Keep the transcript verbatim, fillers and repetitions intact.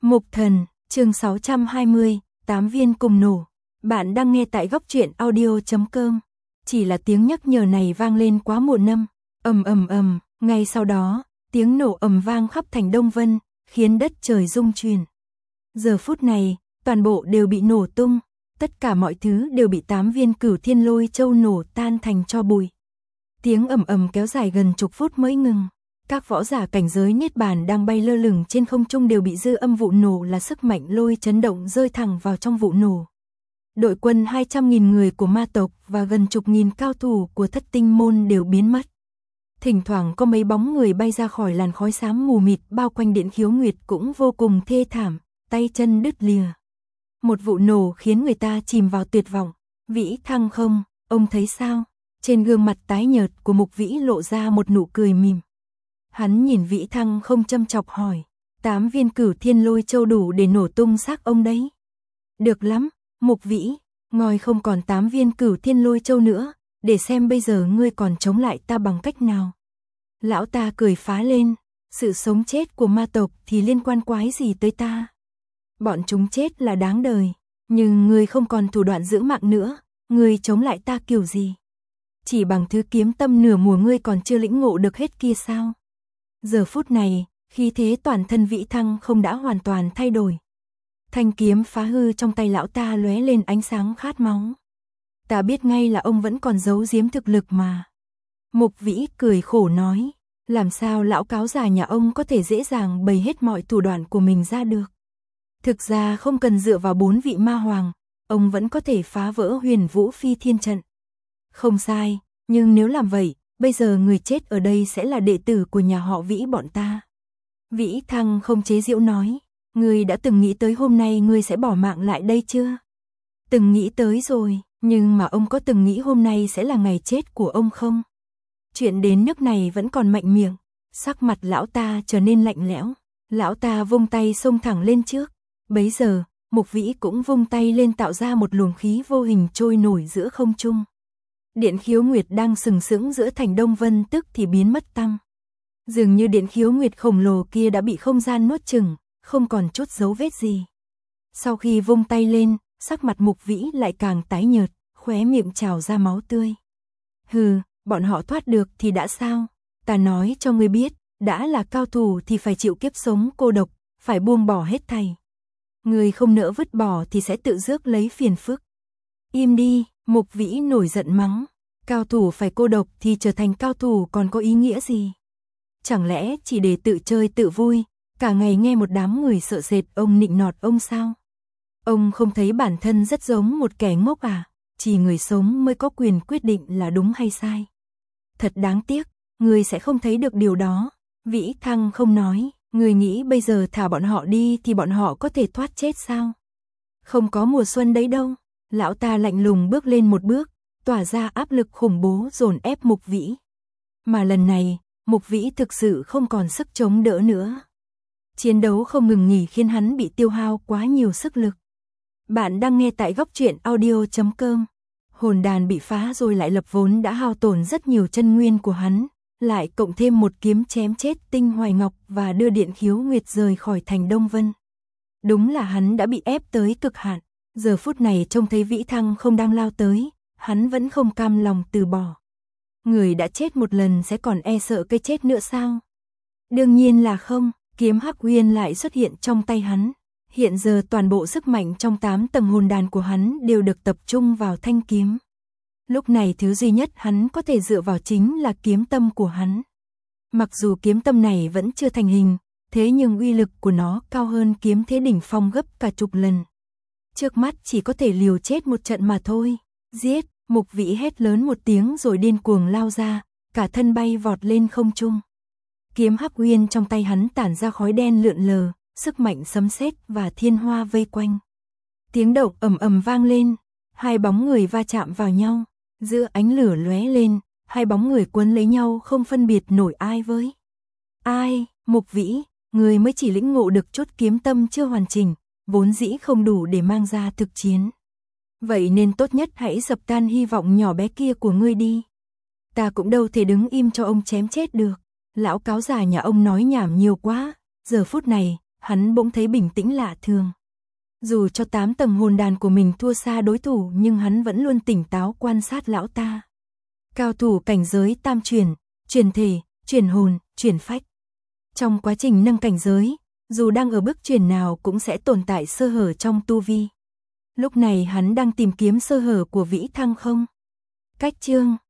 Mục Thần, chương sáu trăm hai mươi, tám viên cùng nổ. Bạn đang nghe tại góc truyện audio chấm com. Chỉ là tiếng nhắc nhở này vang lên quá muộn năm. Ầm ầm ầm, ngay sau đó, tiếng nổ ầm vang khắp thành Đông Vân, khiến đất trời rung chuyển. Giờ phút này, toàn bộ đều bị nổ tung, tất cả mọi thứ đều bị tám viên Cửu Thiên Lôi Châu nổ tan thành tro bụi. Tiếng ầm ầm kéo dài gần chục phút mới ngừng. Các võ giả cảnh giới niết bàn đang bay lơ lửng trên không trung đều bị dư âm vụ nổ là sức mạnh lôi chấn động rơi thẳng vào trong vụ nổ. Đội quân hai trăm nghìn người của ma tộc và gần chục nghìn cao thủ của Thất Tinh môn đều biến mất. Thỉnh thoảng có mấy bóng người bay ra khỏi làn khói xám mù mịt bao quanh Điện Khiếu Nguyệt cũng vô cùng thê thảm, tay chân đứt lìa. Một vụ nổ khiến người ta chìm vào tuyệt vọng. Vĩ Thăng không, ông thấy sao? Trên gương mặt tái nhợt của Mục Vĩ lộ ra một nụ cười mỉm. Hắn nhìn Vĩ Thăng không châm chọc hỏi, tám viên Cửu Thiên Lôi Châu đủ để nổ tung xác ông đấy. Được lắm, Mục Vĩ, ngòi không còn tám viên Cửu Thiên Lôi Châu nữa, để xem bây giờ ngươi còn chống lại ta bằng cách nào. Lão ta cười phá lên, sự sống chết của ma tộc thì liên quan quái gì tới ta. Bọn chúng chết là đáng đời, nhưng ngươi không còn thủ đoạn giữ mạng nữa, ngươi chống lại ta kiểu gì? Chỉ bằng thứ kiếm tâm nửa mùa ngươi còn chưa lĩnh ngộ được hết kia sao? Giờ phút này, khí thế toàn thân Vĩ Thăng không đã hoàn toàn thay đổi. Thanh kiếm phá hư trong tay lão ta lóe lên ánh sáng khát máu. Ta biết ngay là ông vẫn còn giấu giếm thực lực mà. Mục Vĩ cười khổ nói, làm sao lão cáo già nhà ông có thể dễ dàng bày hết mọi thủ đoạn của mình ra được. Thực ra không cần dựa vào bốn vị ma hoàng, ông vẫn có thể phá vỡ Huyền Vũ Phi Thiên trận. Không sai, nhưng nếu làm vậy, bây giờ người chết ở đây sẽ là đệ tử của nhà họ Vĩ bọn ta. Vĩ Thăng không chế giễu nói, ngươi đã từng nghĩ tới hôm nay ngươi sẽ bỏ mạng lại đây chưa? Từng nghĩ tới rồi, nhưng mà ông có từng nghĩ hôm nay sẽ là ngày chết của ông không? Chuyện đến nước này vẫn còn mạnh miệng, sắc mặt lão ta trở nên lạnh lẽo. Lão ta vung tay xông thẳng lên trước. Bấy giờ, Mục Vĩ cũng vung tay lên tạo ra một luồng khí vô hình trôi nổi giữa không trung. Điện Khiếu Nguyệt đang sừng sững giữa thành Đông Vân tức thì biến mất tăm. Dường như Điện Khiếu Nguyệt khổng lồ kia đã bị không gian nuốt chửng, không còn chút dấu vết gì. Sau khi vung tay lên, sắc mặt Mục Vĩ lại càng tái nhợt, khóe miệng trào ra máu tươi. Hừ, bọn họ thoát được thì đã sao? Ta nói cho ngươi biết, đã là cao thủ thì phải chịu kiếp sống cô độc, phải buông bỏ hết thảy. Ngươi không nỡ vứt bỏ thì sẽ tự rước lấy phiền phức. Im đi, Mục Vĩ nổi giận mắng. Cao thủ phải cô độc thì trở thành cao thủ còn có ý nghĩa gì? Chẳng lẽ chỉ để tự chơi tự vui, cả ngày nghe một đám người sợ sệt ông nịnh nọt ông sao? Ông không thấy bản thân rất giống một kẻ ngốc à? Chỉ người sống mới có quyền quyết định là đúng hay sai. Thật đáng tiếc, người sẽ không thấy được điều đó. Vĩ Thăng không nói, người nghĩ bây giờ thả bọn họ đi thì bọn họ có thể thoát chết sao? Không có mùa xuân đấy đâu. Lão ta lạnh lùng bước lên một bước, tỏa ra áp lực khủng bố dồn ép Mục Vĩ. Mà lần này, Mục Vĩ thực sự không còn sức chống đỡ nữa. Chiến đấu không ngừng nghỉ khiến hắn bị tiêu hao quá nhiều sức lực. Bạn đang nghe tại góc truyện audio chấm com. Hồn đàn bị phá rồi lại lập vốn đã hao tổn rất nhiều chân nguyên của hắn, lại cộng thêm một kiếm chém chết Tinh Hoài Ngọc và đưa Điện Khiếu Nguyệt rời khỏi thành Đông Vân. Đúng là hắn đã bị ép tới cực hạn. Giờ phút này trông thấy Vĩ Thăng không đang lao tới, hắn vẫn không cam lòng từ bỏ. Người đã chết một lần sẽ còn e sợ cái chết nữa sao? Đương nhiên là không, kiếm Hắc Uyên lại xuất hiện trong tay hắn. Hiện giờ toàn bộ sức mạnh trong tám tầng hồn đàn của hắn đều được tập trung vào thanh kiếm. Lúc này thứ duy nhất hắn có thể dựa vào chính là kiếm tâm của hắn. Mặc dù kiếm tâm này vẫn chưa thành hình, thế nhưng uy lực của nó cao hơn kiếm thế đỉnh phong gấp cả chục lần. Trước mắt chỉ có thể liều chết một trận mà thôi. Giết, Mục Vĩ hét lớn một tiếng rồi điên cuồng lao ra, cả thân bay vọt lên không trung. Kiếm Hắc Uyên trong tay hắn tản ra khói đen lượn lờ, sức mạnh sấm sét và thiên hoa vây quanh. Tiếng động ầm ầm vang lên, hai bóng người va chạm vào nhau, giữa ánh lửa lóe lên, hai bóng người quấn lấy nhau không phân biệt nổi ai với ai. Mục Vĩ, người mới chỉ lĩnh ngộ được chút kiếm tâm chưa hoàn chỉnh, vốn dĩ không đủ để mang ra thực chiến. Vậy nên tốt nhất hãy dập tan hy vọng nhỏ bé kia của ngươi đi. Ta cũng đâu thể đứng im cho ông chém chết được. Lão cáo già nhà ông nói nhảm nhiều quá. Giờ phút này, hắn bỗng thấy bình tĩnh lạ thường. Dù cho tám tầng hồn đàn của mình thua xa đối thủ nhưng hắn vẫn luôn tỉnh táo quan sát lão ta. Cao thủ cảnh giới tam chuyển, chuyển thể, chuyển hồn, chuyển phách. Trong quá trình nâng cảnh giới, dù đang ở bước chuyển nào cũng sẽ tồn tại sơ hở trong tu vi. Lúc này hắn đang tìm kiếm sơ hở của Vĩ Thăng không? Cách chương